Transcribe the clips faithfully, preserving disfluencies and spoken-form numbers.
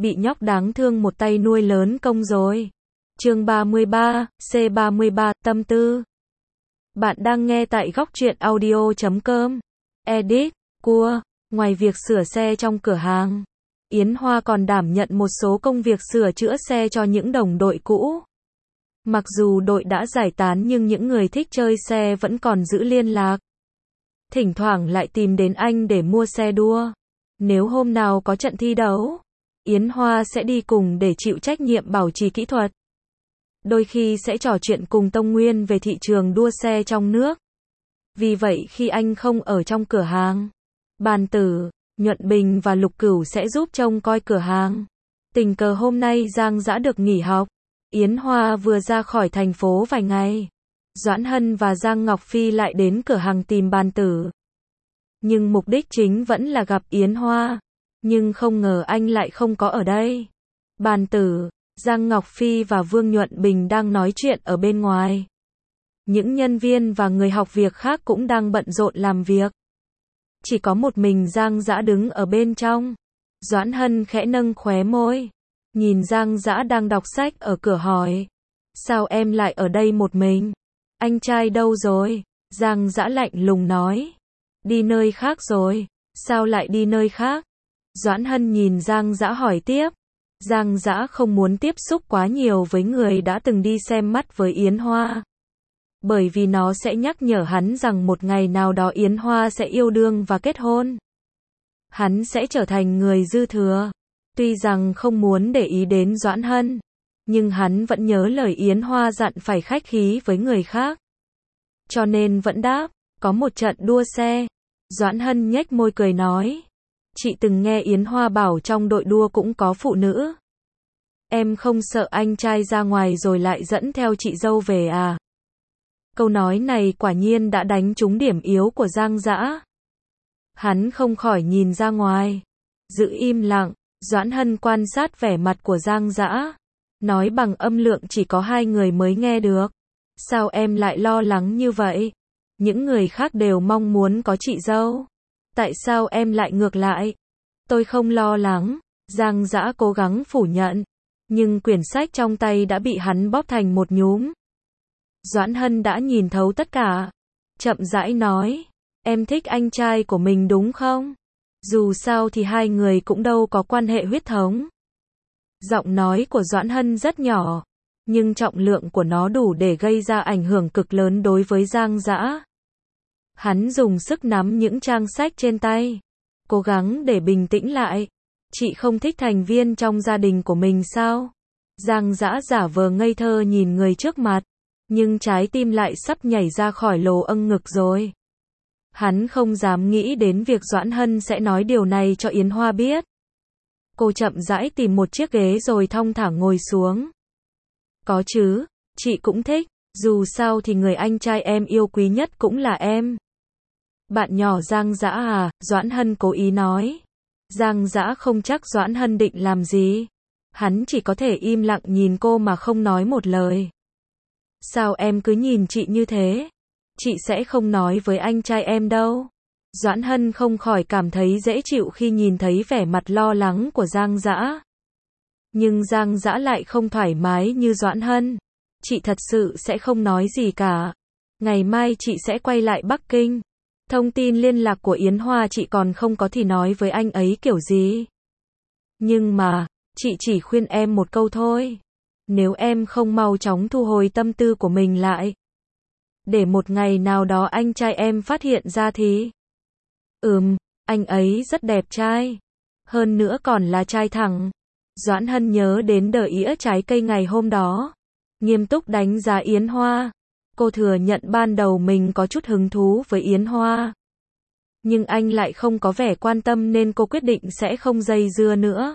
bị nhóc đáng thương một tay nuôi lớn công rồi. Chương ba mươi ba, C ba mươi ba, tâm tư. Bạn đang nghe tại góc truyện audio chấm com. Edit, cua, ngoài việc sửa xe trong cửa hàng, Yến Hoa còn đảm nhận một số công việc sửa chữa xe cho những đồng đội cũ. Mặc dù đội đã giải tán nhưng những người thích chơi xe vẫn còn giữ liên lạc. Thỉnh thoảng lại tìm đến anh để mua xe đua. Nếu hôm nào có trận thi đấu, Yến Hoa sẽ đi cùng để chịu trách nhiệm bảo trì kỹ thuật. Đôi khi sẽ trò chuyện cùng Tông Nguyên về thị trường đua xe trong nước. Vì vậy khi anh không ở trong cửa hàng, Bàn Tử, Nhuận Bình và Lục Cửu sẽ giúp trông coi cửa hàng. Tình cờ hôm nay Giang Dã được nghỉ học. Yến Hoa vừa ra khỏi thành phố vài ngày. Doãn Hân và Giang Ngọc Phi lại đến cửa hàng tìm Bàn Tử. Nhưng mục đích chính vẫn là gặp Yến Hoa. Nhưng không ngờ anh lại không có ở đây. Bàn Tử, Giang Ngọc Phi và Vương Nhuận Bình đang nói chuyện ở bên ngoài. Những nhân viên và người học việc khác cũng đang bận rộn làm việc. Chỉ có một mình Giang Dã đứng ở bên trong. Doãn Hân khẽ nâng khóe môi. Nhìn Giang Dã đang đọc sách ở cửa hỏi. Sao em lại ở đây một mình? Anh trai đâu rồi? Giang Dã lạnh lùng nói. Đi nơi khác rồi. Sao lại đi nơi khác? Doãn Hân nhìn Giang Dã hỏi tiếp. Giang Dã không muốn tiếp xúc quá nhiều với người đã từng đi xem mắt với Yến Hoa. Bởi vì nó sẽ nhắc nhở hắn rằng một ngày nào đó Yến Hoa sẽ yêu đương và kết hôn. Hắn sẽ trở thành người dư thừa. Tuy rằng không muốn để ý đến Doãn Hân, nhưng hắn vẫn nhớ lời Yến Hoa dặn phải khách khí với người khác. Cho nên vẫn đáp, có một trận đua xe. Doãn Hân nhếch môi cười nói. Chị từng nghe Yến Hoa bảo trong đội đua cũng có phụ nữ. Em không sợ anh trai ra ngoài rồi lại dẫn theo chị dâu về à? Câu nói này quả nhiên đã đánh trúng điểm yếu của Giang Dã. Hắn không khỏi nhìn ra ngoài. Giữ im lặng, Doãn Hân quan sát vẻ mặt của Giang Dã. Nói bằng âm lượng chỉ có hai người mới nghe được. Sao em lại lo lắng như vậy? Những người khác đều mong muốn có chị dâu. Tại sao em lại ngược lại? Tôi không lo lắng. Giang Dã cố gắng phủ nhận. Nhưng quyển sách trong tay đã bị hắn bóp thành một nhúm. Doãn Hân đã nhìn thấu tất cả. Chậm rãi nói. Em thích anh trai của mình đúng không? Dù sao thì hai người cũng đâu có quan hệ huyết thống. Giọng nói của Doãn Hân rất nhỏ. Nhưng trọng lượng của nó đủ để gây ra ảnh hưởng cực lớn đối với Giang Dã. Hắn dùng sức nắm những trang sách trên tay. Cố gắng để bình tĩnh lại. Chị không thích thành viên trong gia đình của mình sao? Giang Dã giả vờ ngây thơ nhìn người trước mặt. Nhưng trái tim lại sắp nhảy ra khỏi lỗ âng ngực rồi. Hắn không dám nghĩ đến việc Doãn Hân sẽ nói điều này cho Yến Hoa biết. Cô chậm rãi tìm một chiếc ghế rồi thong thả ngồi xuống. Có chứ, chị cũng thích. Dù sao thì người anh trai em yêu quý nhất cũng là em. Bạn nhỏ Giang Dã à? Doãn Hân cố ý nói. Giang Dã không chắc Doãn Hân định làm gì. Hắn chỉ có thể im lặng nhìn cô mà không nói một lời. Sao em cứ nhìn chị như thế? Chị sẽ không nói với anh trai em đâu. Doãn Hân không khỏi cảm thấy dễ chịu khi nhìn thấy vẻ mặt lo lắng của Giang Dã. Nhưng Giang Dã lại không thoải mái như Doãn Hân. Chị thật sự sẽ không nói gì cả. Ngày mai chị sẽ quay lại Bắc Kinh. Thông tin liên lạc của Yến Hoa chị còn không có thì nói với anh ấy kiểu gì. Nhưng mà, chị chỉ khuyên em một câu thôi. Nếu em không mau chóng thu hồi tâm tư của mình lại. Để một ngày nào đó anh trai em phát hiện ra thì. Ừm, anh ấy rất đẹp trai. Hơn nữa còn là trai thẳng. Doãn Hân nhớ đến đờ ĩa trái cây ngày hôm đó. Nghiêm túc đánh giá Yến Hoa. Cô thừa nhận ban đầu mình có chút hứng thú với Yến Hoa. Nhưng anh lại không có vẻ quan tâm nên cô quyết định sẽ không dây dưa nữa.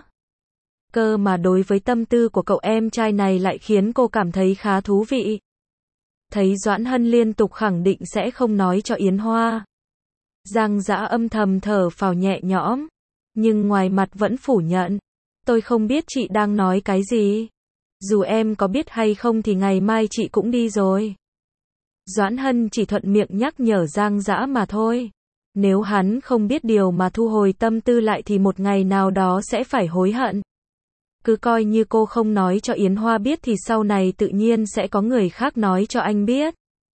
Cơ mà đối với tâm tư của cậu em trai này lại khiến cô cảm thấy khá thú vị. Thấy Doãn Hân liên tục khẳng định sẽ không nói cho Yến Hoa. Giang Dã âm thầm thở phào nhẹ nhõm. Nhưng ngoài mặt vẫn phủ nhận. Tôi không biết chị đang nói cái gì. Dù em có biết hay không thì ngày mai chị cũng đi rồi. Doãn Hân chỉ thuận miệng nhắc nhở Giang Dã mà thôi. Nếu hắn không biết điều mà thu hồi tâm tư lại thì một ngày nào đó sẽ phải hối hận. Cứ coi như cô không nói cho Yến Hoa biết thì sau này tự nhiên sẽ có người khác nói cho anh biết.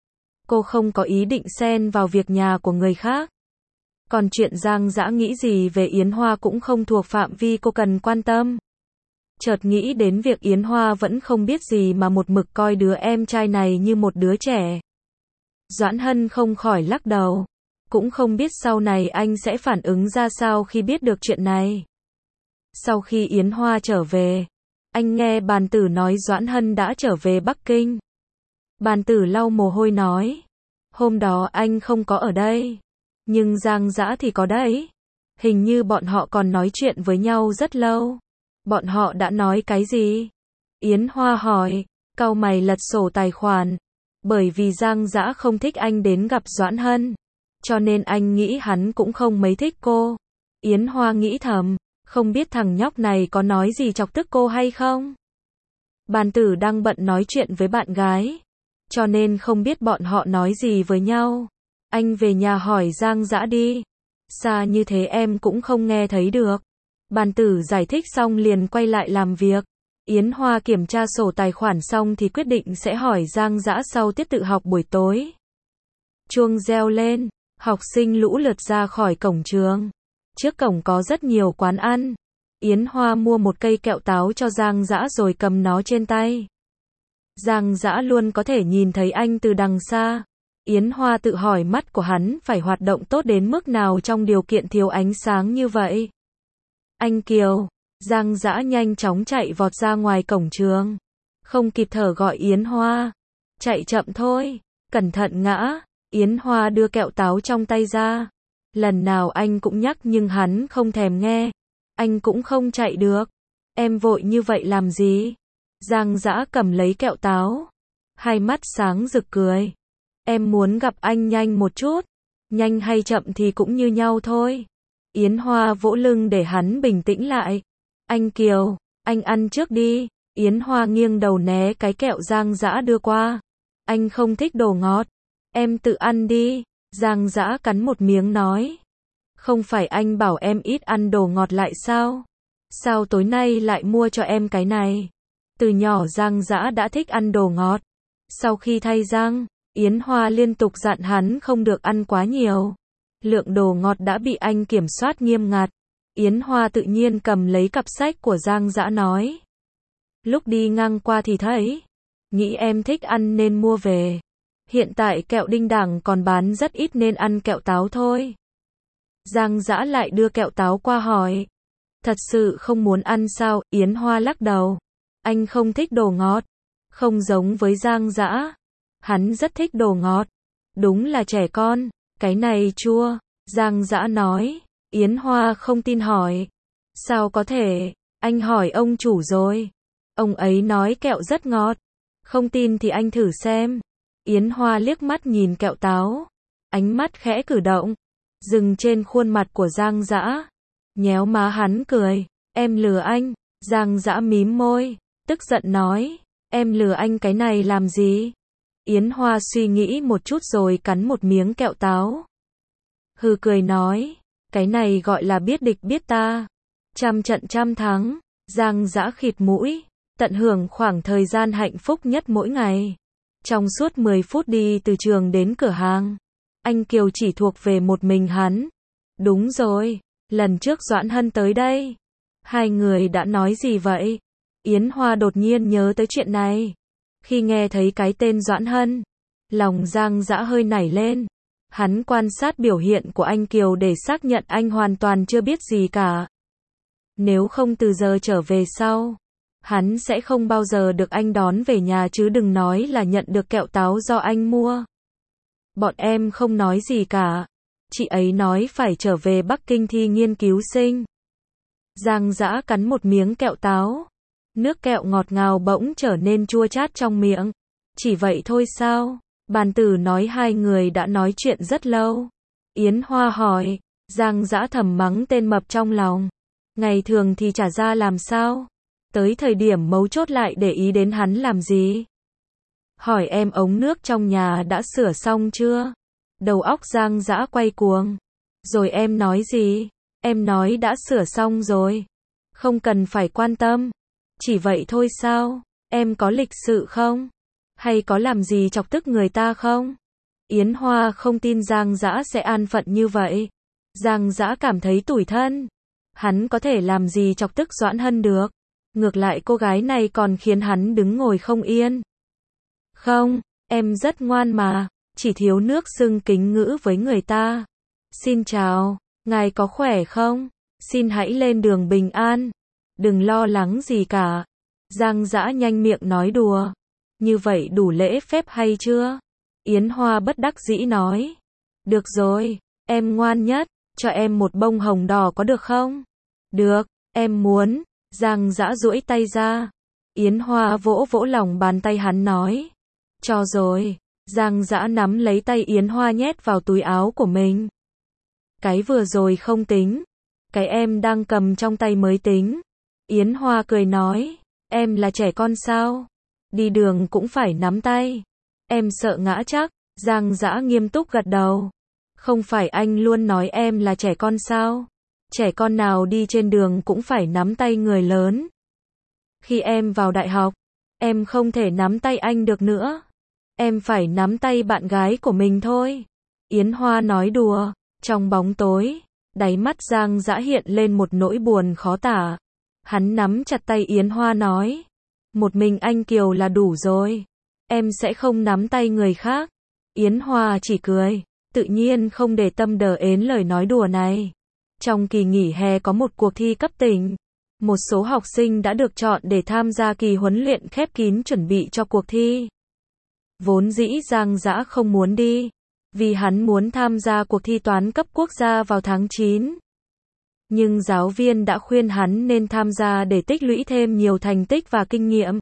Cô không có ý định xen vào việc nhà của người khác. Còn chuyện Giang Dã nghĩ gì về Yến Hoa cũng không thuộc phạm vi cô cần quan tâm. Chợt nghĩ đến việc Yến Hoa vẫn không biết gì mà một mực coi đứa em trai này như một đứa trẻ. Doãn Hân không khỏi lắc đầu. Cũng không biết sau này anh sẽ phản ứng ra sao khi biết được chuyện này. Sau khi Yến Hoa trở về, anh nghe Bàn Tử nói Doãn Hân đã trở về Bắc Kinh. Bàn Tử lau mồ hôi nói, hôm đó anh không có ở đây, nhưng Giang Dã thì có đấy. Hình như bọn họ còn nói chuyện với nhau rất lâu. Bọn họ đã nói cái gì? Yến Hoa hỏi, cau mày lật sổ tài khoản. Bởi vì Giang Dã không thích anh đến gặp Doãn Hân, cho nên anh nghĩ hắn cũng không mấy thích cô. Yến Hoa nghĩ thầm, không biết thằng nhóc này có nói gì chọc tức cô hay không? Bàn Tử đang bận nói chuyện với bạn gái, cho nên không biết bọn họ nói gì với nhau. Anh về nhà hỏi Giang Dã đi. Xa như thế em cũng không nghe thấy được. Bàn Tử giải thích xong liền quay lại làm việc. Yến Hoa kiểm tra sổ tài khoản xong thì quyết định sẽ hỏi Giang Dã sau tiết tự học buổi tối. Chuông reo lên, học sinh lũ lượt ra khỏi cổng trường. Trước cổng có rất nhiều quán ăn. Yến Hoa mua một cây kẹo táo cho Giang Dã rồi cầm nó trên tay. Giang Dã luôn có thể nhìn thấy anh từ đằng xa. Yến Hoa tự hỏi mắt của hắn phải hoạt động tốt đến mức nào trong điều kiện thiếu ánh sáng như vậy. Anh Kiều, Giang Dã nhanh chóng chạy vọt ra ngoài cổng trường. Không kịp thở gọi Yến Hoa. Chạy chậm thôi, cẩn thận ngã. Yến Hoa đưa kẹo táo trong tay ra. Lần nào anh cũng nhắc nhưng hắn không thèm nghe. Anh cũng không chạy được. Em vội như vậy làm gì? Giang Dã cầm lấy kẹo táo. Hai mắt sáng rực cười. Em muốn gặp anh nhanh một chút. Nhanh hay chậm thì cũng như nhau thôi. Yến Hoa vỗ lưng để hắn bình tĩnh lại. Anh Kiều, anh ăn trước đi. Yến Hoa nghiêng đầu né cái kẹo Giang Dã đưa qua. Anh không thích đồ ngọt. Em tự ăn đi. Giang Dã cắn một miếng nói. Không phải anh bảo em ít ăn đồ ngọt lại sao? Sao tối nay lại mua cho em cái này? Từ nhỏ Giang Dã đã thích ăn đồ ngọt. Sau khi thay răng, Yến Hoa liên tục dặn hắn không được ăn quá nhiều. Lượng đồ ngọt đã bị anh kiểm soát nghiêm ngặt. Yến Hoa tự nhiên cầm lấy cặp sách của Giang Dã nói. Lúc đi ngang qua thì thấy. Nghĩ em thích ăn nên mua về. Hiện tại kẹo đinh đẳng còn bán rất ít nên ăn kẹo táo thôi. Giang Dã lại đưa kẹo táo qua hỏi. Thật sự không muốn ăn sao? Yến Hoa lắc đầu. Anh không thích đồ ngọt. Không giống với Giang Dã. Hắn rất thích đồ ngọt. Đúng là trẻ con. Cái này chua. Giang Dã nói. Yến Hoa không tin hỏi. Sao có thể? Anh hỏi ông chủ rồi. Ông ấy nói kẹo rất ngọt. Không tin thì anh thử xem. Yến Hoa liếc mắt nhìn kẹo táo. Ánh mắt khẽ cử động. Dừng trên khuôn mặt của Giang Dã. Nhéo má hắn cười. Em lừa anh. Giang Dã mím môi. Tức giận nói. Em lừa anh cái này làm gì? Yến Hoa suy nghĩ một chút rồi cắn một miếng kẹo táo. Hừ cười nói. Cái này gọi là biết địch biết ta. Trăm trận trăm thắng. Giang Dã khịt mũi. Tận hưởng khoảng thời gian hạnh phúc nhất mỗi ngày. Trong suốt mười phút đi từ trường đến cửa hàng, anh Kiều chỉ thuộc về một mình hắn. Đúng rồi, lần trước Doãn Hân tới đây. Hai người đã nói gì vậy? Yến Hoa đột nhiên nhớ tới chuyện này. Khi nghe thấy cái tên Doãn Hân, lòng Giang Dã hơi nảy lên. Hắn quan sát biểu hiện của anh Kiều để xác nhận anh hoàn toàn chưa biết gì cả. Nếu không từ giờ trở về sau, hắn sẽ không bao giờ được anh đón về nhà chứ đừng nói là nhận được kẹo táo do anh mua. Bọn em không nói gì cả. Chị ấy nói phải trở về Bắc Kinh thi nghiên cứu sinh. Giang Dã cắn một miếng kẹo táo. Nước kẹo ngọt ngào bỗng trở nên chua chát trong miệng. Chỉ vậy thôi sao? Bàn Tử nói hai người đã nói chuyện rất lâu. Yến Hoa hỏi. Giang Dã thầm mắng tên mập trong lòng. Ngày thường thì chả ra làm sao? Tới thời điểm mấu chốt lại để ý đến hắn làm gì? Hỏi em ống nước trong nhà đã sửa xong chưa? Đầu óc Giang Dã quay cuồng. Rồi em nói gì? Em nói đã sửa xong rồi. Không cần phải quan tâm. Chỉ vậy thôi sao? Em có lịch sự không? Hay có làm gì chọc tức người ta không? Yến Hoa không tin Giang Dã sẽ an phận như vậy. Giang Dã cảm thấy tủi thân. Hắn có thể làm gì chọc tức Doãn Hân được? Ngược lại cô gái này còn khiến hắn đứng ngồi không yên. Không, em rất ngoan mà, chỉ thiếu nước xưng kính ngữ với người ta. Xin chào, ngài có khỏe không? Xin hãy lên đường bình an. Đừng lo lắng gì cả. Giang Dã nhanh miệng nói đùa. Như vậy đủ lễ phép hay chưa? Yến Hoa bất đắc dĩ nói. Được rồi, em ngoan nhất, cho em một bông hồng đỏ có được không? Được, em muốn. Giang Dã duỗi tay ra. Yến Hoa vỗ vỗ lòng bàn tay hắn nói. Cho rồi. Giang Dã nắm lấy tay Yến Hoa nhét vào túi áo của mình. Cái vừa rồi không tính. Cái em đang cầm trong tay mới tính. Yến Hoa cười nói. Em là trẻ con sao? Đi đường cũng phải nắm tay. Em sợ ngã chắc. Giang Dã nghiêm túc gật đầu. Không phải anh luôn nói em là trẻ con sao? Trẻ con nào đi trên đường cũng phải nắm tay người lớn. Khi em vào đại học, em không thể nắm tay anh được nữa. Em phải nắm tay bạn gái của mình thôi. Yến Hoa nói đùa. Trong bóng tối, đáy mắt Giang Dã hiện lên một nỗi buồn khó tả. Hắn nắm chặt tay Yến Hoa nói. Một mình anh Kiều là đủ rồi. Em sẽ không nắm tay người khác. Yến Hoa chỉ cười, tự nhiên không để tâm đờ ến lời nói đùa này. Trong kỳ nghỉ hè có một cuộc thi cấp tỉnh. Một số học sinh đã được chọn để tham gia kỳ huấn luyện khép kín chuẩn bị cho cuộc thi. Vốn dĩ Giang Dã không muốn đi, vì hắn muốn tham gia cuộc thi toán cấp quốc gia vào tháng chín. Nhưng giáo viên đã khuyên hắn nên tham gia để tích lũy thêm nhiều thành tích và kinh nghiệm.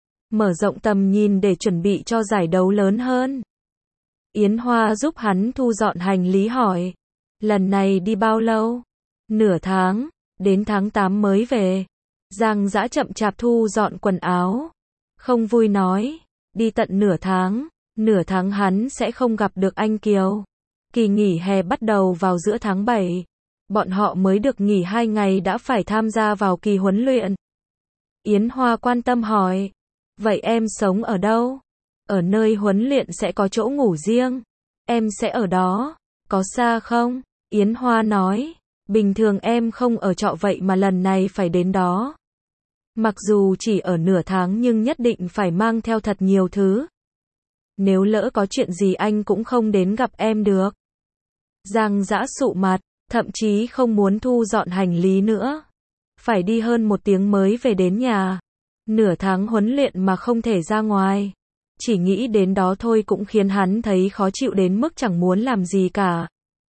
Mở rộng tầm nhìn để chuẩn bị cho giải đấu lớn hơn. Yến Hoa giúp hắn thu dọn hành lý hỏi. Lần này đi bao lâu? Nửa tháng, đến tháng tám mới về. Giang Dã chậm chạp thu dọn quần áo. Không vui nói. Đi tận nửa tháng, nửa tháng hắn sẽ không gặp được anh Kiều. Kỳ nghỉ hè bắt đầu vào giữa tháng bảy. Bọn họ mới được nghỉ hai ngày đã phải tham gia vào kỳ huấn luyện. Yến Hoa quan tâm hỏi. Vậy em sống ở đâu? Ở nơi huấn luyện sẽ có chỗ ngủ riêng. Em sẽ ở đó. Có xa không? Yến Hoa nói. Bình thường em không ở trọ vậy mà lần này phải đến đó. Mặc dù chỉ ở nửa tháng nhưng nhất định phải mang theo thật nhiều thứ. Nếu lỡ có chuyện gì anh cũng không đến gặp em được. Giang Dã sụ mặt, thậm chí không muốn thu dọn hành lý nữa. Phải đi hơn một tiếng mới về đến nhà. Nửa tháng huấn luyện mà không thể ra ngoài. Chỉ nghĩ đến đó thôi cũng khiến hắn thấy khó chịu đến mức chẳng muốn làm gì cả.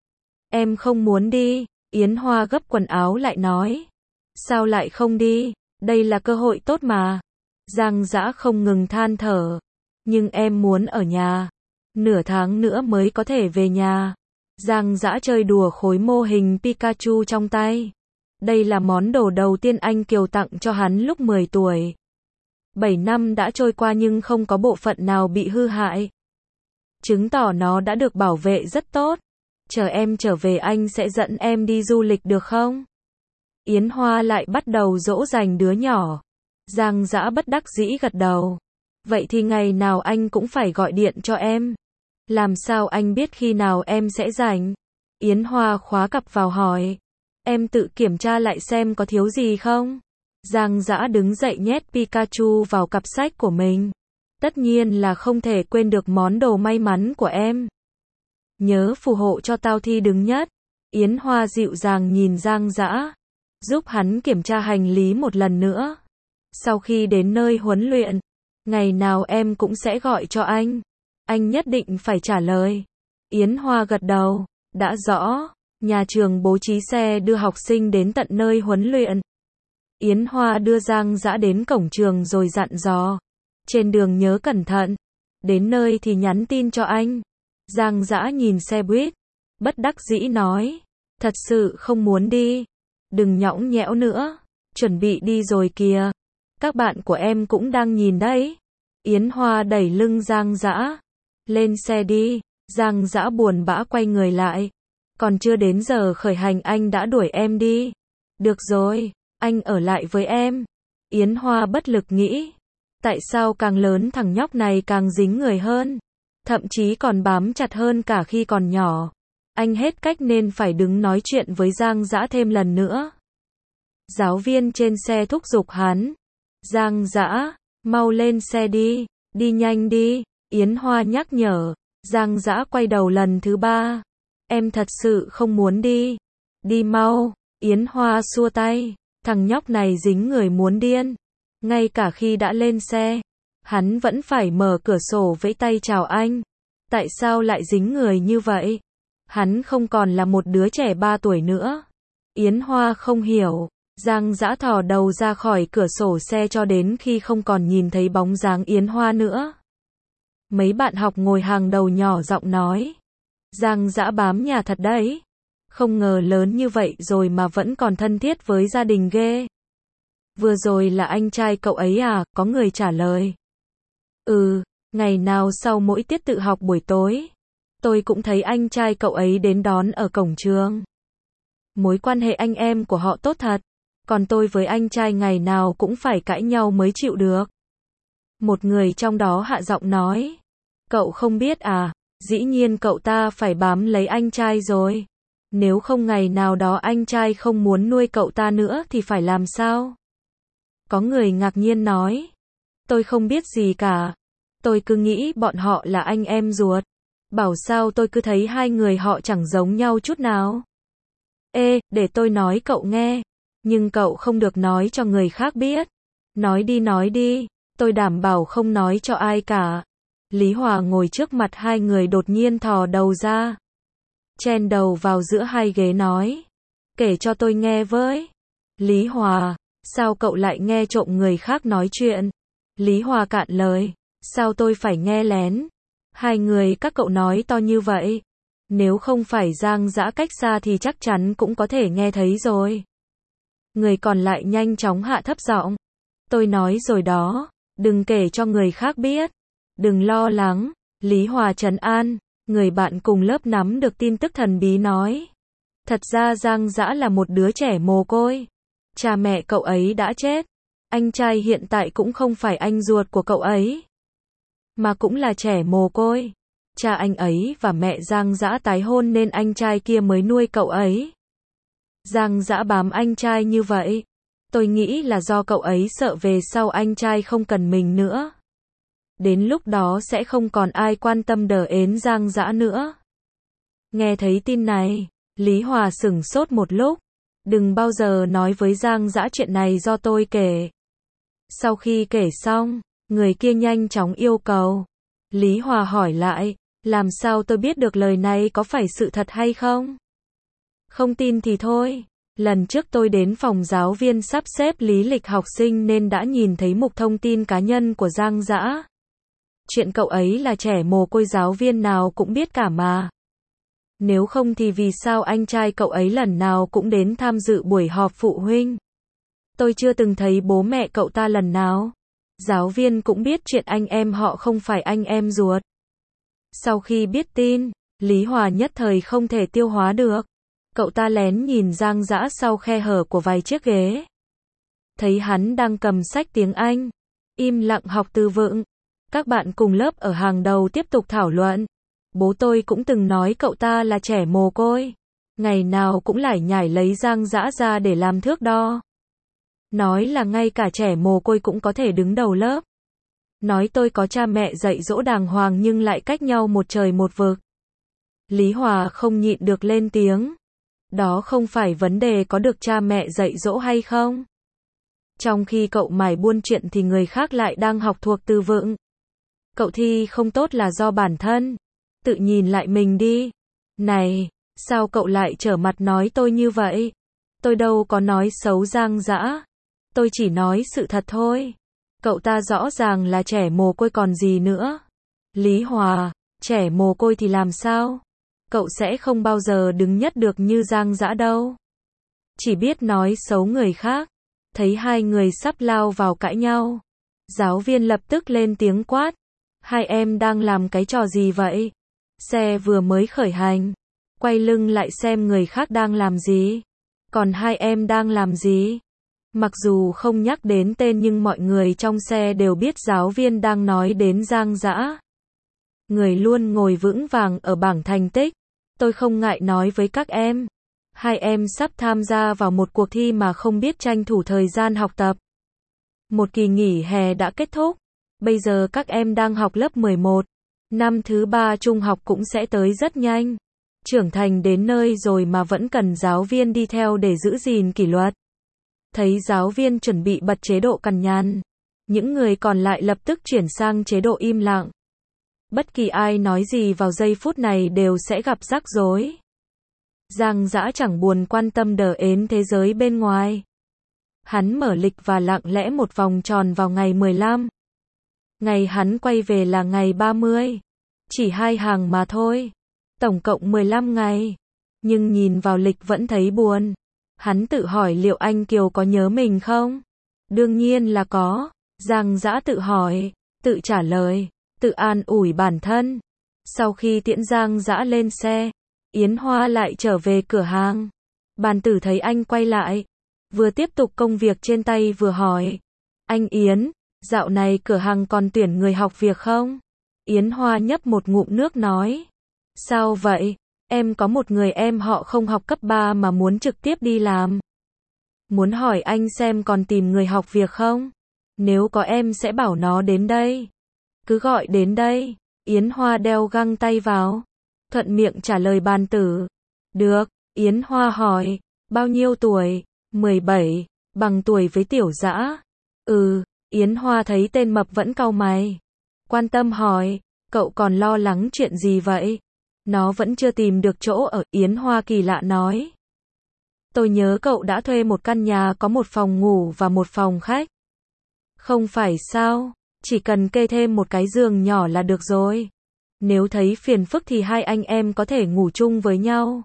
Em không muốn đi. Yến Hoa gấp quần áo lại nói. Sao lại không đi? Đây là cơ hội tốt mà. Giang Dã không ngừng than thở. Nhưng em muốn ở nhà. Nửa tháng nữa mới có thể về nhà. Giang Dã chơi đùa khối mô hình Pikachu trong tay. Đây là món đồ đầu tiên anh Kiều tặng cho hắn lúc mười tuổi. bảy năm đã trôi qua nhưng không có bộ phận nào bị hư hại. Chứng tỏ nó đã được bảo vệ rất tốt. Chờ em trở về anh sẽ dẫn em đi du lịch được không? Yến Hoa lại bắt đầu dỗ dành đứa nhỏ. Giang Dã bất đắc dĩ gật đầu. Vậy thì ngày nào anh cũng phải gọi điện cho em. Làm sao anh biết khi nào em sẽ rảnh? Yến Hoa khóa cặp vào hỏi. Em tự kiểm tra lại xem có thiếu gì không? Giang Dã đứng dậy nhét Pikachu vào cặp sách của mình. Tất nhiên là không thể quên được món đồ may mắn của em. Nhớ phù hộ cho tao thi đứng nhất. Yến Hoa dịu dàng nhìn Giang Dã, giúp hắn kiểm tra hành lý một lần nữa. Sau khi đến nơi huấn luyện, ngày nào em cũng sẽ gọi cho anh. Anh nhất định phải trả lời. Yến Hoa gật đầu. Đã rõ. Nhà trường bố trí xe đưa học sinh đến tận nơi huấn luyện. Yến Hoa đưa Giang Dã đến cổng trường rồi dặn dò. Trên đường nhớ cẩn thận. Đến nơi thì nhắn tin cho anh. Giang Dã nhìn xe buýt. Bất đắc dĩ nói. Thật sự không muốn đi. Đừng nhõng nhẽo nữa. Chuẩn bị đi rồi kìa. Các bạn của em cũng đang nhìn đấy. Yến Hoa đẩy lưng Giang Dã. Lên xe đi. Giang Dã buồn bã quay người lại. Còn chưa đến giờ khởi hành anh đã đuổi em đi. Được rồi, anh ở lại với em. Yến Hoa bất lực nghĩ. Tại sao càng lớn thằng nhóc này càng dính người hơn? Thậm chí còn bám chặt hơn cả khi còn nhỏ. Anh hết cách nên phải đứng nói chuyện với Giang Dã thêm lần nữa. Giáo viên trên xe thúc giục hắn. Giang Dã, mau lên xe đi, đi nhanh đi, Yến Hoa nhắc nhở. Giang Dã quay đầu lần thứ ba. Em thật sự không muốn đi. Đi mau, Yến Hoa xua tay. Thằng nhóc này dính người muốn điên. Ngay cả khi đã lên xe, hắn vẫn phải mở cửa sổ vẫy tay chào anh. Tại sao lại dính người như vậy? Hắn không còn là một đứa trẻ ba tuổi nữa. Yến Hoa không hiểu. Giang Dã thò đầu ra khỏi cửa sổ xe cho đến khi không còn nhìn thấy bóng dáng Yến Hoa nữa. Mấy bạn học ngồi hàng đầu nhỏ giọng nói. Giang Dã bám nhà thật đấy. Không ngờ lớn như vậy rồi mà vẫn còn thân thiết với gia đình ghê. Vừa rồi là anh trai cậu ấy à? Có người trả lời. Ừ, ngày nào sau mỗi tiết tự học buổi tối, tôi cũng thấy anh trai cậu ấy đến đón ở cổng trường. Mối quan hệ anh em của họ tốt thật. Còn tôi với anh trai ngày nào cũng phải cãi nhau mới chịu được. Một người trong đó hạ giọng nói. Cậu không biết à? Dĩ nhiên cậu ta phải bám lấy anh trai rồi. Nếu không ngày nào đó anh trai không muốn nuôi cậu ta nữa thì phải làm sao? Có người ngạc nhiên nói. Tôi không biết gì cả. Tôi cứ nghĩ bọn họ là anh em ruột. Bảo sao tôi cứ thấy hai người họ chẳng giống nhau chút nào. Ê, để tôi nói cậu nghe. Nhưng cậu không được nói cho người khác biết. Nói đi nói đi, tôi đảm bảo không nói cho ai cả. Lý Hòa ngồi trước mặt hai người đột nhiên thò đầu ra. Chen đầu vào giữa hai ghế nói. Kể cho tôi nghe với. Lý Hòa, sao cậu lại nghe trộm người khác nói chuyện? Lý Hòa cạn lời. Sao tôi phải nghe lén? Hai người các cậu nói to như vậy. Nếu không phải Giang Dã cách xa thì chắc chắn cũng có thể nghe thấy rồi. Người còn lại nhanh chóng hạ thấp giọng. Tôi nói rồi đó, đừng kể cho người khác biết. Đừng lo lắng, Lý Hòa trấn an. Người bạn cùng lớp nắm được tin tức thần bí nói. Thật ra Giang Dã là một đứa trẻ mồ côi. Cha mẹ cậu ấy đã chết. Anh trai hiện tại cũng không phải anh ruột của cậu ấy, mà cũng là trẻ mồ côi. Cha anh ấy và mẹ Giang Dã tái hôn nên anh trai kia mới nuôi cậu ấy. Giang Dã bám anh trai như vậy. Tôi nghĩ là do cậu ấy sợ về sau anh trai không cần mình nữa. Đến lúc đó sẽ không còn ai quan tâm đờ ến Giang Dã nữa. Nghe thấy tin này, Lý Hòa sửng sốt một lúc. Đừng bao giờ nói với Giang Dã chuyện này do tôi kể. Sau khi kể xong, người kia nhanh chóng yêu cầu. Lý Hòa hỏi lại, làm sao tôi biết được lời này có phải sự thật hay không? Không tin thì thôi. Lần trước tôi đến phòng giáo viên sắp xếp lý lịch học sinh nên đã nhìn thấy mục thông tin cá nhân của Giang Dã. Chuyện cậu ấy là trẻ mồ côi giáo viên nào cũng biết cả mà. Nếu không thì vì sao anh trai cậu ấy lần nào cũng đến tham dự buổi họp phụ huynh? Tôi chưa từng thấy bố mẹ cậu ta lần nào. Giáo viên cũng biết chuyện anh em họ không phải anh em ruột. Sau khi biết tin, Lý Hòa nhất thời không thể tiêu hóa được. Cậu ta lén nhìn Giang Dã sau khe hở của vài chiếc ghế. Thấy hắn đang cầm sách tiếng Anh, im lặng học từ vựng. Các bạn cùng lớp ở hàng đầu tiếp tục thảo luận. Bố tôi cũng từng nói cậu ta là trẻ mồ côi. Ngày nào cũng lải nhải lấy Giang Dã ra để làm thước đo. Nói là ngay cả trẻ mồ côi cũng có thể đứng đầu lớp. Nói tôi có cha mẹ dạy dỗ đàng hoàng nhưng lại cách nhau một trời một vực. Lý Hòa không nhịn được lên tiếng. Đó không phải vấn đề có được cha mẹ dạy dỗ hay không. Trong khi cậu mải buôn chuyện thì người khác lại đang học thuộc từ vựng. Cậu thi không tốt là do bản thân. Tự nhìn lại mình đi. Này, sao cậu lại trở mặt nói tôi như vậy? Tôi đâu có nói xấu Giang Dã. Tôi chỉ nói sự thật thôi. Cậu ta rõ ràng là trẻ mồ côi còn gì nữa. Lý Hòa, trẻ mồ côi thì làm sao? Cậu sẽ không bao giờ đứng nhất được như Giang Dã đâu. Chỉ biết nói xấu người khác. Thấy hai người sắp lao vào cãi nhau, giáo viên lập tức lên tiếng quát. Hai em đang làm cái trò gì vậy? Xe vừa mới khởi hành. Quay lưng lại xem người khác đang làm gì. Còn hai em đang làm gì? Mặc dù không nhắc đến tên nhưng mọi người trong xe đều biết giáo viên đang nói đến Giang Dã. Người luôn ngồi vững vàng ở bảng thành tích. Tôi không ngại nói với các em. Hai em sắp tham gia vào một cuộc thi mà không biết tranh thủ thời gian học tập. Một kỳ nghỉ hè đã kết thúc. Bây giờ các em đang học lớp mười một. Năm thứ ba trung học cũng sẽ tới rất nhanh. Trưởng thành đến nơi rồi mà vẫn cần giáo viên đi theo để giữ gìn kỷ luật. Thấy giáo viên chuẩn bị bật chế độ cằn nhằn, những người còn lại lập tức chuyển sang chế độ im lặng. Bất kỳ ai nói gì vào giây phút này đều sẽ gặp rắc rối. Giang Dã chẳng buồn quan tâm đờ ến thế giới bên ngoài. Hắn mở lịch và lặng lẽ một vòng tròn vào ngày mười lăm. Ngày hắn quay về là ngày ba mươi. Chỉ hai hàng mà thôi. Tổng cộng mười lăm ngày. Nhưng nhìn vào lịch vẫn thấy buồn. Hắn tự hỏi liệu anh Kiều có nhớ mình không? Đương nhiên là có. Giang Dã tự hỏi, tự trả lời, tự an ủi bản thân. Sau khi tiễn Giang Dã lên xe, Yến Hoa lại trở về cửa hàng. Bàn tử thấy anh quay lại, vừa tiếp tục công việc trên tay vừa hỏi. Anh Yến, dạo này cửa hàng còn tuyển người học việc không? Yến Hoa nhấp một ngụm nước nói. Sao vậy? Em có một người em họ không học cấp ba mà muốn trực tiếp đi làm. Muốn hỏi anh xem còn tìm người học việc không? Nếu có em sẽ bảo nó đến đây. Cứ gọi đến đây. Yến Hoa đeo găng tay vào. Thuận miệng trả lời bàn tử. Được. Yến Hoa hỏi. Bao nhiêu tuổi? mười bảy. Bằng tuổi với Tiểu Dã. Ừ. Yến Hoa thấy tên mập vẫn cau mày. Quan tâm hỏi. Cậu còn lo lắng chuyện gì vậy? Nó vẫn chưa tìm được chỗ ở. Yến Hoa kỳ lạ nói. Tôi nhớ cậu đã thuê một căn nhà có một phòng ngủ và một phòng khách. Không phải sao? Chỉ cần kê thêm một cái giường nhỏ là được rồi. Nếu thấy phiền phức thì hai anh em có thể ngủ chung với nhau.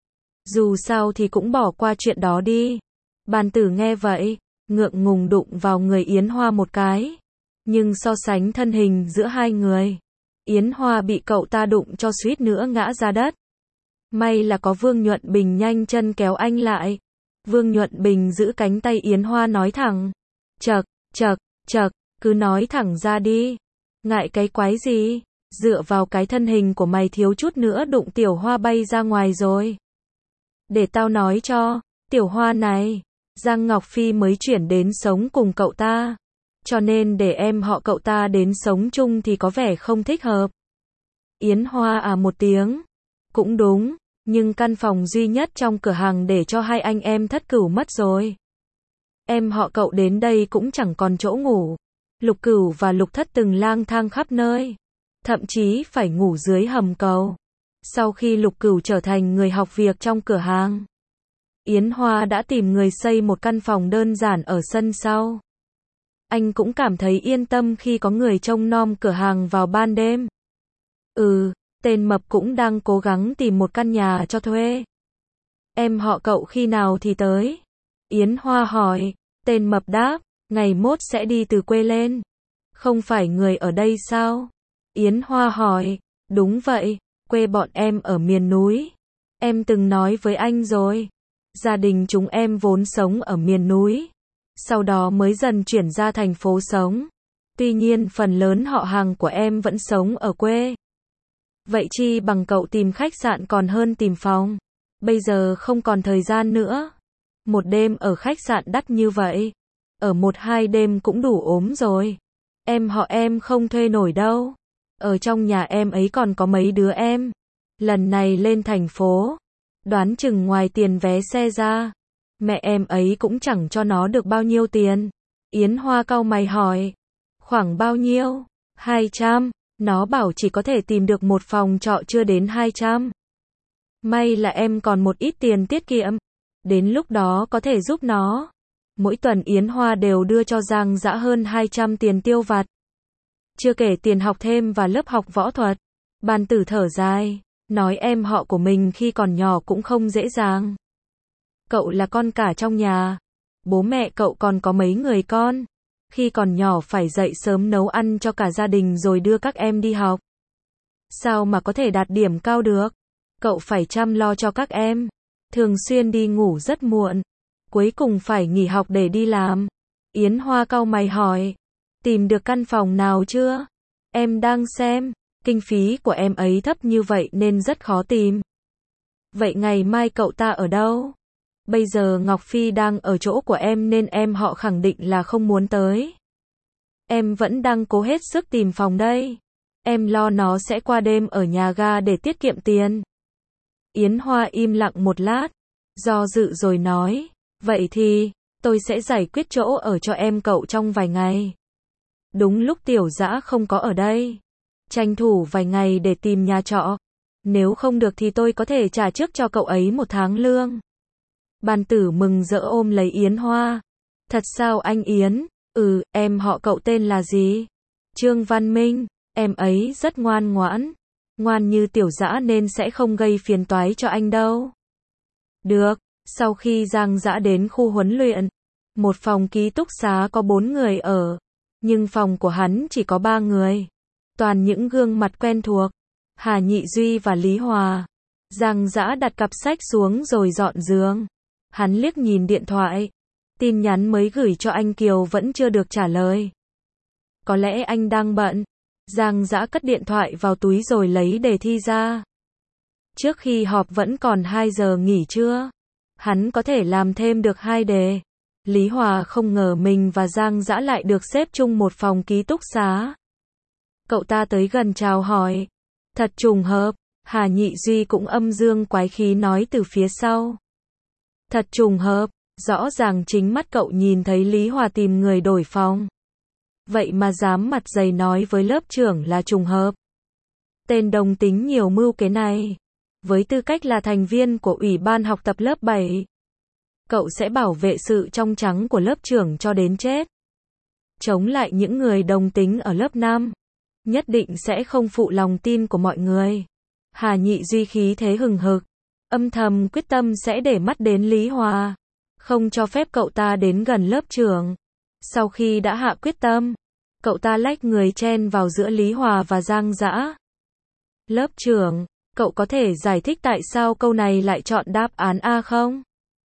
Dù sao thì cũng bỏ qua chuyện đó đi. Bàn tử nghe vậy, ngượng ngùng đụng vào người Yến Hoa một cái. Nhưng so sánh thân hình giữa hai người, Yến Hoa bị cậu ta đụng cho suýt nữa ngã ra đất. May là có Vương Nhuận Bình nhanh chân kéo anh lại. Vương Nhuận Bình giữ cánh tay Yến Hoa nói thẳng. Chậc, chậc, chậc, cứ nói thẳng ra đi. Ngại cái quái gì? Dựa vào cái thân hình của mày thiếu chút nữa đụng Tiểu Hoa bay ra ngoài rồi. Để tao nói cho, Tiểu Hoa này, Giang Ngọc Phi mới chuyển đến sống cùng cậu ta. Cho nên để em họ cậu ta đến sống chung thì có vẻ không thích hợp. Yến Hoa à một tiếng. Cũng đúng, nhưng căn phòng duy nhất trong cửa hàng để cho hai anh em Thất Cửu mất rồi. Em họ cậu đến đây cũng chẳng còn chỗ ngủ. Lục Cửu và Lục Thất từng lang thang khắp nơi. Thậm chí phải ngủ dưới hầm cầu. Sau khi Lục Cửu trở thành người học việc trong cửa hàng, Yến Hoa đã tìm người xây một căn phòng đơn giản ở sân sau. Anh cũng cảm thấy yên tâm khi có người trông nom cửa hàng vào ban đêm. Ừ, tên mập cũng đang cố gắng tìm một căn nhà cho thuê. Em họ cậu khi nào thì tới? Yến Hoa hỏi. Tên mập đáp, ngày mốt sẽ đi từ quê lên. Không phải người ở đây sao? Yến Hoa hỏi. Đúng vậy, quê bọn em ở miền núi. Em từng nói với anh rồi. Gia đình chúng em vốn sống ở miền núi. Sau đó mới dần chuyển ra thành phố sống. Tuy nhiên phần lớn họ hàng của em vẫn sống ở quê. Vậy chi bằng cậu tìm khách sạn còn hơn tìm phòng. Bây giờ không còn thời gian nữa. Một đêm ở khách sạn đắt như vậy. Ở một hai đêm cũng đủ ốm rồi. Em họ em không thuê nổi đâu. Ở trong nhà em ấy còn có mấy đứa em. Lần này lên thành phố, đoán chừng ngoài tiền vé xe ra, mẹ em ấy cũng chẳng cho nó được bao nhiêu tiền. Yến Hoa cau mày hỏi. Khoảng bao nhiêu? hai trăm. Nó bảo chỉ có thể tìm được một phòng trọ chưa đến hai trăm. May là em còn một ít tiền tiết kiệm. Đến lúc đó có thể giúp nó. Mỗi tuần Yến Hoa đều đưa cho Giang Dã hơn hai trăm tiền tiêu vặt. Chưa kể tiền học thêm và lớp học võ thuật. Bàn tử thở dài, nói em họ của mình khi còn nhỏ cũng không dễ dàng. Cậu là con cả trong nhà. Bố mẹ cậu còn có mấy người con. Khi còn nhỏ phải dậy sớm nấu ăn cho cả gia đình rồi đưa các em đi học. Sao mà có thể đạt điểm cao được? Cậu phải chăm lo cho các em. Thường xuyên đi ngủ rất muộn. cuối cùng phải nghỉ học để đi làm. Yến Hoa cau mày hỏi, tìm được căn phòng nào chưa? Em đang xem, kinh phí của em ấy thấp như vậy nên rất khó tìm. Vậy ngày mai cậu ta ở đâu? Bây giờ Ngọc Phi đang ở chỗ của em nên em họ khẳng định là không muốn tới. Em vẫn đang cố hết sức tìm phòng đây. Em lo nó sẽ qua đêm ở nhà ga để tiết kiệm tiền. Yến Hoa im lặng một lát, do dự rồi nói, vậy thì, tôi sẽ giải quyết chỗ ở cho em cậu trong vài ngày. Đúng lúc Tiểu Dã không có ở đây. Tranh thủ vài ngày để tìm nhà trọ. Nếu không được thì tôi có thể trả trước cho cậu ấy một tháng lương. Bàn Tử mừng rỡ ôm lấy Yến Hoa. Thật sao anh Yến? Ừ, em họ cậu tên là gì? Trương Văn Minh. Em ấy rất ngoan ngoãn. Ngoan như Tiểu Dã nên sẽ không gây phiền toái cho anh đâu. Được, sau khi Giang Dã đến khu huấn luyện, một phòng ký túc xá có bốn người ở, nhưng phòng của hắn chỉ có ba người. Toàn những gương mặt quen thuộc, Hà Nhị Duy và Lý Hòa. Giang Dã đặt cặp sách xuống rồi dọn giường. Hắn liếc nhìn điện thoại. Tin nhắn mới gửi cho anh Kiều vẫn chưa được trả lời. Có lẽ anh đang bận. Giang Dã cất điện thoại vào túi rồi lấy đề thi ra. Trước khi họp vẫn còn hai giờ nghỉ trưa. Hắn có thể làm thêm được hai đề. Lý Hòa không ngờ mình và Giang Dã lại được xếp chung một phòng ký túc xá. Cậu ta tới gần chào hỏi. Thật trùng hợp. Hà Nhị Duy cũng âm dương quái khí nói từ phía sau. Thật trùng hợp. Rõ ràng chính mắt cậu nhìn thấy Lý Hòa tìm người đổi phòng. Vậy mà dám mặt dày nói với lớp trưởng là trùng hợp. Tên đồng tính nhiều mưu kế này. Với tư cách là thành viên của Ủy ban học tập lớp bảy, cậu sẽ bảo vệ sự trong trắng của lớp trưởng cho đến chết. Chống lại những người đồng tính ở lớp năm. Nhất định sẽ không phụ lòng tin của mọi người. Hà Nhị Duy khí thế hừng hực. Âm thầm quyết tâm sẽ để mắt đến Lý Hòa. Không cho phép cậu ta đến gần lớp trưởng. Sau khi đã hạ quyết tâm, cậu ta lách người chen vào giữa Lý Hòa và Giang Dã. Lớp trưởng, cậu có thể giải thích tại sao câu này lại chọn đáp án A không?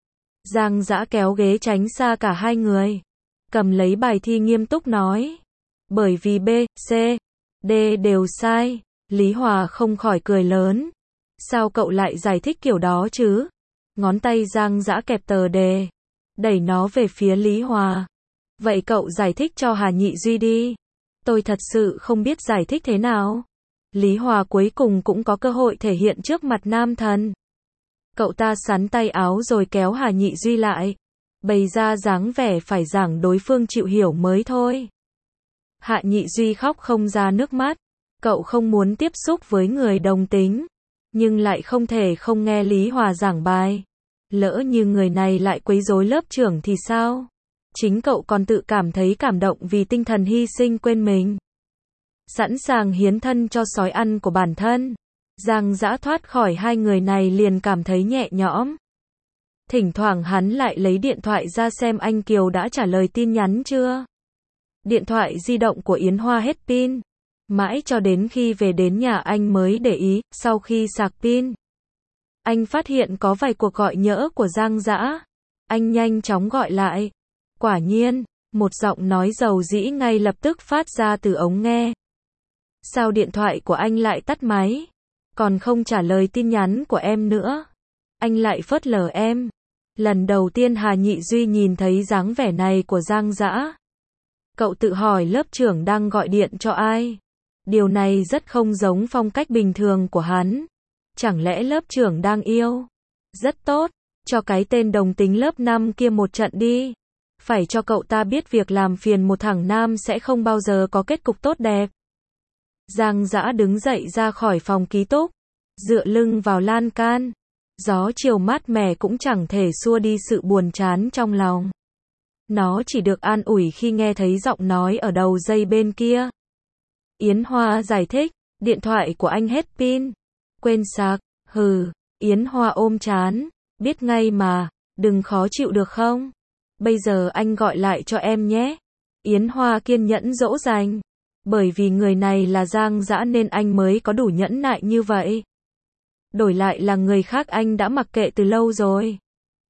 Giang Dã kéo ghế tránh xa cả hai người. Cầm lấy bài thi nghiêm túc nói. Bởi vì B, C, D đều sai. Lý Hòa không khỏi cười lớn. Sao cậu lại giải thích kiểu đó chứ? Ngón tay Giang Dã kẹp tờ đề. Đẩy nó về phía Lý Hòa. Vậy cậu giải thích cho Hà Nhị Duy đi. Tôi thật sự không biết giải thích thế nào. Lý Hòa cuối cùng cũng có cơ hội thể hiện trước mặt nam thần. Cậu ta sắn tay áo rồi kéo Hà Nhị Duy lại. Bày ra dáng vẻ phải giảng đối phương chịu hiểu mới thôi. Hạ Nhị Duy khóc không ra nước mắt. Cậu không muốn tiếp xúc với người đồng tính. Nhưng lại không thể không nghe Lý Hòa giảng bài. Lỡ như người này lại quấy rối lớp trưởng thì sao? Chính cậu còn tự cảm thấy cảm động vì tinh thần hy sinh quên mình. Sẵn sàng hiến thân cho sói ăn của bản thân. Giang Dã thoát khỏi hai người này liền cảm thấy nhẹ nhõm. Thỉnh thoảng hắn lại lấy điện thoại ra xem anh Kiều đã trả lời tin nhắn chưa. Điện thoại di động của Yến Hoa hết pin. Mãi cho đến khi về đến nhà anh mới để ý, sau khi sạc pin. Anh phát hiện có vài cuộc gọi nhỡ của Giang Dã. Anh nhanh chóng gọi lại. Quả nhiên, một giọng nói dầu dĩ ngay lập tức phát ra từ ống nghe. Sao điện thoại của anh lại tắt máy? Còn không trả lời tin nhắn của em nữa. Anh lại phớt lờ em. Lần đầu tiên Hà Nhị Duy nhìn thấy dáng vẻ này của Giang Dã. Cậu tự hỏi lớp trưởng đang gọi điện cho ai? Điều này rất không giống phong cách bình thường của hắn. Chẳng lẽ lớp trưởng đang yêu? Rất tốt, cho cái tên đồng tính lớp năm kia một trận đi. Phải cho cậu ta biết việc làm phiền một thằng nam sẽ không bao giờ có kết cục tốt đẹp. Giang Dã đứng dậy ra khỏi phòng ký túc, dựa lưng vào lan can. Gió chiều mát mẻ cũng chẳng thể xua đi sự buồn chán trong lòng. Nó chỉ được an ủi khi nghe thấy giọng nói ở đầu dây bên kia. Yến Hoa giải thích, điện thoại của anh hết pin. Quên sạc, hừ, Yến Hoa ôm chán, biết ngay mà, đừng khó chịu được không? Bây giờ anh gọi lại cho em nhé. Yến Hoa kiên nhẫn dỗ dành. Bởi vì người này là Giang Dã nên anh mới có đủ nhẫn nại như vậy. Đổi lại là người khác anh đã mặc kệ từ lâu rồi.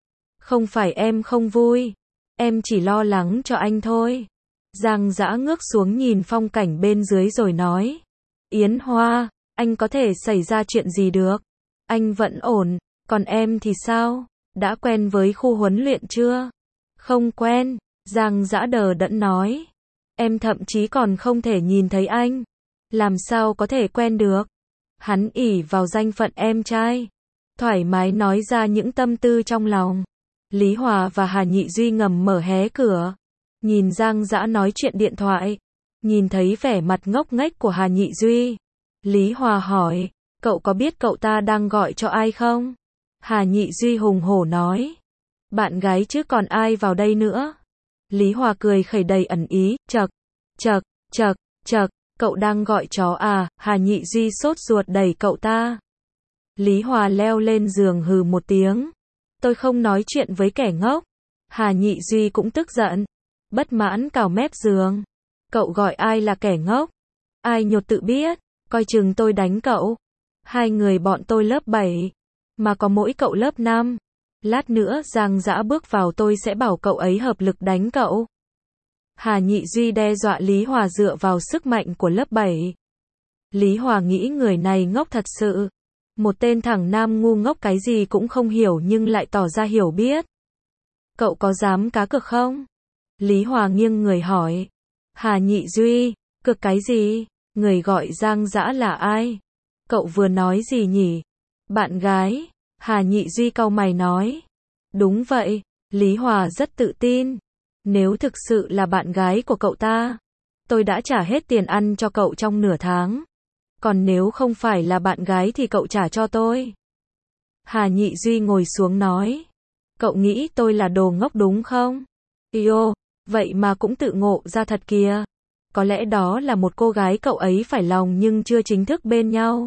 Không phải em không vui. Em chỉ lo lắng cho anh thôi. Giang Dã ngước xuống nhìn phong cảnh bên dưới rồi nói. Yến Hoa, anh có thể xảy ra chuyện gì được? Anh vẫn ổn, còn em thì sao? Đã quen với khu huấn luyện chưa? Không quen, Giang Dã đờ đẫn nói. Em thậm chí còn không thể nhìn thấy anh. Làm sao có thể quen được? Hắn ỷ vào danh phận em trai. Thoải mái nói ra những tâm tư trong lòng. Lý Hòa và Hà Nhị Duy ngầm mở hé cửa. Nhìn Giang Dã nói chuyện điện thoại. Nhìn thấy vẻ mặt ngốc nghếch của Hà Nhị Duy. Lý Hòa hỏi, cậu có biết cậu ta đang gọi cho ai không? Hà Nhị Duy hùng hổ nói. Bạn gái chứ còn ai vào đây nữa? Lý Hòa cười khẩy đầy ẩn ý, chậc, chậc, chậc, chậc, cậu đang gọi chó à? Hà Nhị Duy sốt ruột đẩy cậu ta. Lý Hòa leo lên giường hừ một tiếng. Tôi không nói chuyện với kẻ ngốc. Hà Nhị Duy cũng tức giận. Bất mãn cào mép giường. Cậu gọi ai là kẻ ngốc? Ai nhột tự biết, coi chừng tôi đánh cậu. Hai người bọn tôi lớp bảy, mà có mỗi cậu lớp năm. Lát nữa Giang Dã bước vào tôi sẽ bảo cậu ấy hợp lực đánh cậu. Hà Nhị Duy đe dọa Lý Hòa dựa vào sức mạnh của lớp bảy. Lý Hòa nghĩ người này ngốc thật sự. Một tên thằng nam ngu ngốc cái gì cũng không hiểu nhưng lại tỏ ra hiểu biết. Cậu có dám cá cược không? Lý Hòa nghiêng người hỏi. Hà Nhị Duy, cược cái gì? Người gọi Giang Dã là ai? Cậu vừa nói gì nhỉ? Bạn gái. Hà Nhị Duy cau mày nói. Đúng vậy, Lý Hòa rất tự tin. Nếu thực sự là bạn gái của cậu ta, tôi đã trả hết tiền ăn cho cậu trong nửa tháng. Còn nếu không phải là bạn gái thì cậu trả cho tôi. Hà Nhị Duy ngồi xuống nói. Cậu nghĩ tôi là đồ ngốc đúng không? Yêu, vậy mà cũng tự ngộ ra thật kìa. Có lẽ đó là một cô gái cậu ấy phải lòng nhưng chưa chính thức bên nhau.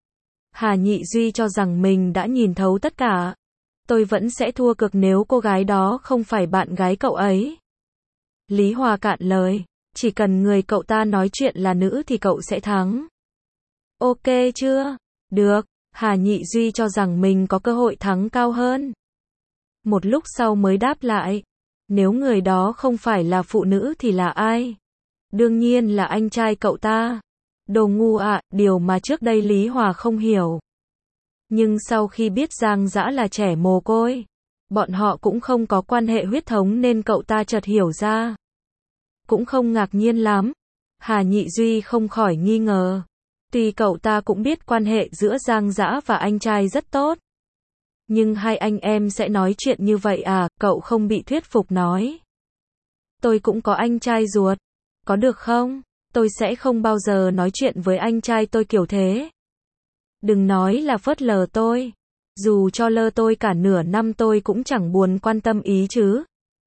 Hà Nhị Duy cho rằng mình đã nhìn thấu tất cả. Tôi vẫn sẽ thua cược nếu cô gái đó không phải bạn gái cậu ấy. Lý Hòa cạn lời. Chỉ cần người cậu ta nói chuyện là nữ thì cậu sẽ thắng. Ok chưa? Được. Hà Nhị Duy cho rằng mình có cơ hội thắng cao hơn. Một lúc sau mới đáp lại. Nếu người đó không phải là phụ nữ thì là ai? Đương nhiên là anh trai cậu ta. Đồ ngu ạ, à, điều mà trước đây Lý Hòa không hiểu. Nhưng sau khi biết Giang Dã là trẻ mồ côi, bọn họ cũng không có quan hệ huyết thống nên cậu ta chợt hiểu ra. Cũng không ngạc nhiên lắm. Hà Nhị Duy không khỏi nghi ngờ. Tuy cậu ta cũng biết quan hệ giữa Giang Dã và anh trai rất tốt. Nhưng hai anh em sẽ nói chuyện như vậy à, cậu không bị thuyết phục nói. Tôi cũng có anh trai ruột. Có được không? Tôi sẽ không bao giờ nói chuyện với anh trai tôi kiểu thế. Đừng nói là phớt lờ tôi. Dù cho lơ tôi cả nửa năm tôi cũng chẳng buồn quan tâm ý chứ.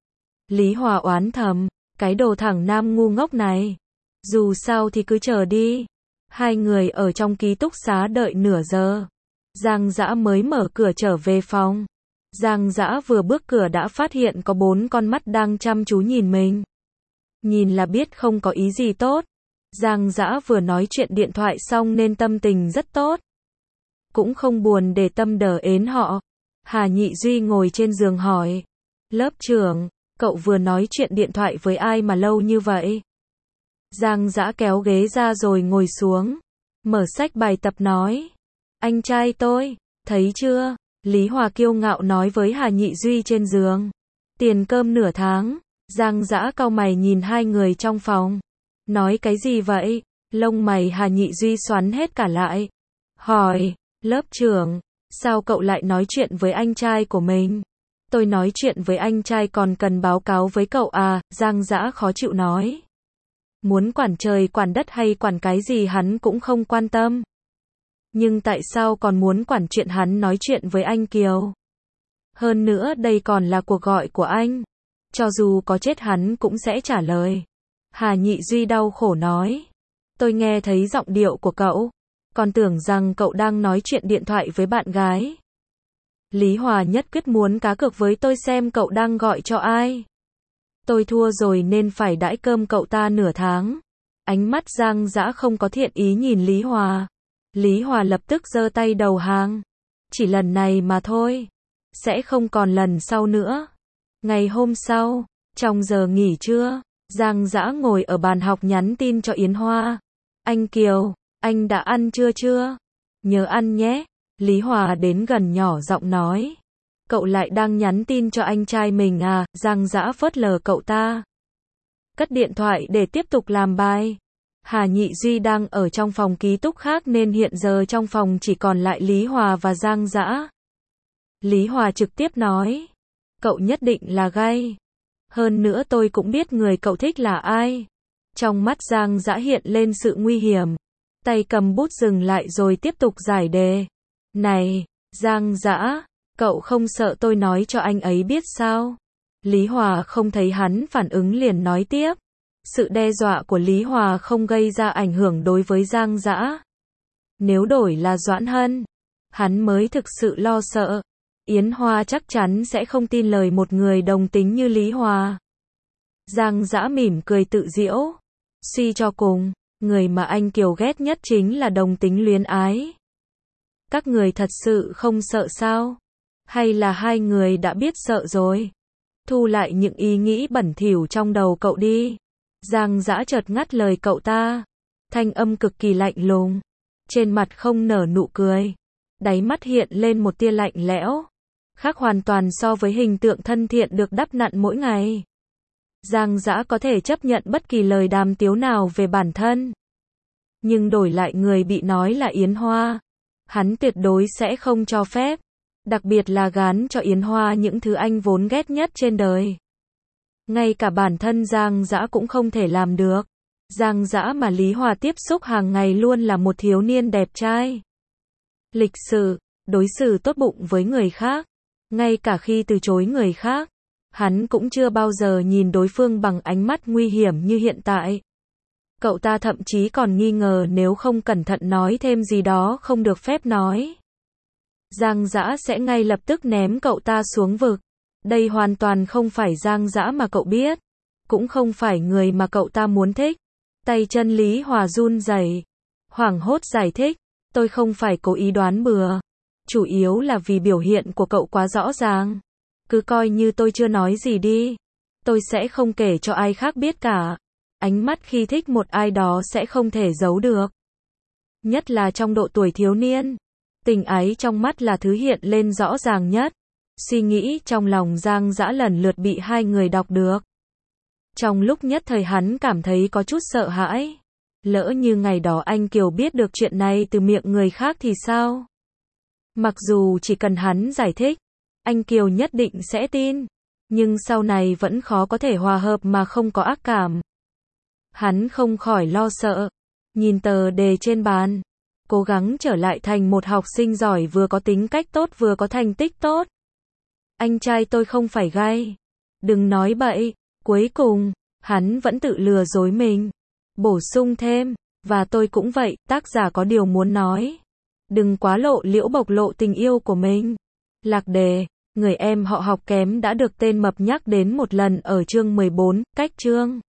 Lý Hòa oán thầm. Cái đồ thằng nam ngu ngốc này. Dù sao thì cứ chờ đi. Hai người ở trong ký túc xá đợi nửa giờ. Giang Dã mới mở cửa trở về phòng. Giang Dã vừa bước cửa đã phát hiện có bốn con mắt đang chăm chú nhìn mình. Nhìn là biết không có ý gì tốt. Giang Dã vừa nói chuyện điện thoại xong nên tâm tình rất tốt. Cũng không buồn để tâm đờ ến họ. Hà Nhị Duy ngồi trên giường hỏi. Lớp trưởng, cậu vừa nói chuyện điện thoại với ai mà lâu như vậy? Giang Dã kéo ghế ra rồi ngồi xuống. Mở sách bài tập nói. Anh trai tôi, thấy chưa? Lý Hòa kiêu ngạo nói với Hà Nhị Duy trên giường. Tiền cơm nửa tháng. Giang Dã cau mày nhìn hai người trong phòng. Nói cái gì vậy? Lông mày Hà Nhị Duy xoắn hết cả lại. Hỏi, lớp trưởng, sao cậu lại nói chuyện với anh trai của mình? Tôi nói chuyện với anh trai còn cần báo cáo với cậu à? Giang Dã khó chịu nói. Muốn quản trời quản đất hay quản cái gì hắn cũng không quan tâm. Nhưng tại sao còn muốn quản chuyện hắn nói chuyện với anh Kiều? Hơn nữa đây còn là cuộc gọi của anh. Cho dù có chết hắn cũng sẽ trả lời. Hà Nhị Duy đau khổ nói. Tôi nghe thấy giọng điệu của cậu. Còn tưởng rằng cậu đang nói chuyện điện thoại với bạn gái. Lý Hòa nhất quyết muốn cá cược với tôi xem cậu đang gọi cho ai. Tôi thua rồi nên phải đãi cơm cậu ta nửa tháng. Ánh mắt Giang Dã không có thiện ý nhìn Lý Hòa. Lý Hòa lập tức giơ tay đầu hàng. Chỉ lần này mà thôi. sẽ không còn lần sau nữa. Ngày hôm sau, trong giờ nghỉ trưa, Giang Dã ngồi ở bàn học nhắn tin cho Yến Hoa. Anh Kiều, anh đã ăn trưa chưa? Nhớ ăn nhé. Lý Hòa đến gần nhỏ giọng nói. Cậu lại đang nhắn tin cho anh trai mình à? Giang Dã phớt lờ cậu ta. Cất điện thoại để tiếp tục làm bài. Hà Nhị Duy đang ở trong phòng ký túc khác nên hiện giờ trong phòng chỉ còn lại Lý Hòa và Giang Dã. Lý Hòa trực tiếp nói. Cậu nhất định là gay. Hơn nữa tôi cũng biết người cậu thích là ai. Trong mắt Giang Dã hiện lên sự nguy hiểm. Tay cầm bút dừng lại rồi tiếp tục giải đề. Này, Giang Dã, cậu không sợ tôi nói cho anh ấy biết sao? Lý Hòa không thấy hắn phản ứng liền nói tiếp. Sự đe dọa của Lý Hòa không gây ra ảnh hưởng đối với Giang Dã. Nếu đổi là Doãn Hân, hắn mới thực sự lo sợ. Yến Hoa chắc chắn sẽ không tin lời một người đồng tính như Lý Hòa. Giang Dã mỉm cười tự giễu. Suy cho cùng, người mà anh Kiều ghét nhất chính là đồng tính luyến ái. Các người thật sự không sợ sao? Hay là hai người đã biết sợ rồi? Thu lại những ý nghĩ bẩn thỉu trong đầu cậu đi. Giang Dã chợt ngắt lời cậu ta. Thanh âm cực kỳ lạnh lùng. Trên mặt không nở nụ cười. Đáy mắt hiện lên một tia lạnh lẽo. Khác hoàn toàn so với hình tượng thân thiện được đắp nặn mỗi ngày. Giang Dã có thể chấp nhận bất kỳ lời đàm tiếu nào về bản thân. Nhưng đổi lại người bị nói là Yến Hoa. Hắn tuyệt đối sẽ không cho phép. Đặc biệt là gán cho Yến Hoa những thứ anh vốn ghét nhất trên đời. Ngay cả bản thân Giang Dã cũng không thể làm được. Giang Dã mà Lý Hòa tiếp xúc hàng ngày luôn là một thiếu niên đẹp trai. Lịch sự, đối xử tốt bụng với người khác. Ngay cả khi từ chối người khác, hắn cũng chưa bao giờ nhìn đối phương bằng ánh mắt nguy hiểm như hiện tại. Cậu ta thậm chí còn nghi ngờ nếu không cẩn thận nói thêm gì đó không được phép nói. Giang Dã sẽ ngay lập tức ném cậu ta xuống vực. Đây hoàn toàn không phải Giang Dã mà cậu biết. Cũng không phải người mà cậu ta muốn thích. Tay chân Lý Hòa run rẩy, hoảng hốt giải thích. Tôi không phải cố ý đoán bừa. Chủ yếu là vì biểu hiện của cậu quá rõ ràng. Cứ coi như tôi chưa nói gì đi. Tôi sẽ không kể cho ai khác biết cả. Ánh mắt khi thích một ai đó sẽ không thể giấu được. Nhất là trong độ tuổi thiếu niên. Tình ái trong mắt là thứ hiện lên rõ ràng nhất. Suy nghĩ trong lòng Giang Dã lần lượt bị hai người đọc được. Trong lúc nhất thời hắn cảm thấy có chút sợ hãi. Lỡ như ngày đó anh Kiều biết được chuyện này từ miệng người khác thì sao? Mặc dù chỉ cần hắn giải thích, anh Kiều nhất định sẽ tin. Nhưng sau này vẫn khó có thể hòa hợp mà không có ác cảm. Hắn không khỏi lo sợ. Nhìn tờ đề trên bàn. Cố gắng trở lại thành một học sinh giỏi vừa có tính cách tốt vừa có thành tích tốt. Anh trai tôi không phải gay. Đừng nói bậy. Cuối cùng, hắn vẫn tự lừa dối mình. Bổ sung thêm, và tôi cũng vậy, tác giả có điều muốn nói. Đừng quá lộ liễu bộc lộ tình yêu của mình. Lạc đề, người em họ học kém đã được tên mập nhắc đến một lần ở chương mười bốn, cách chương.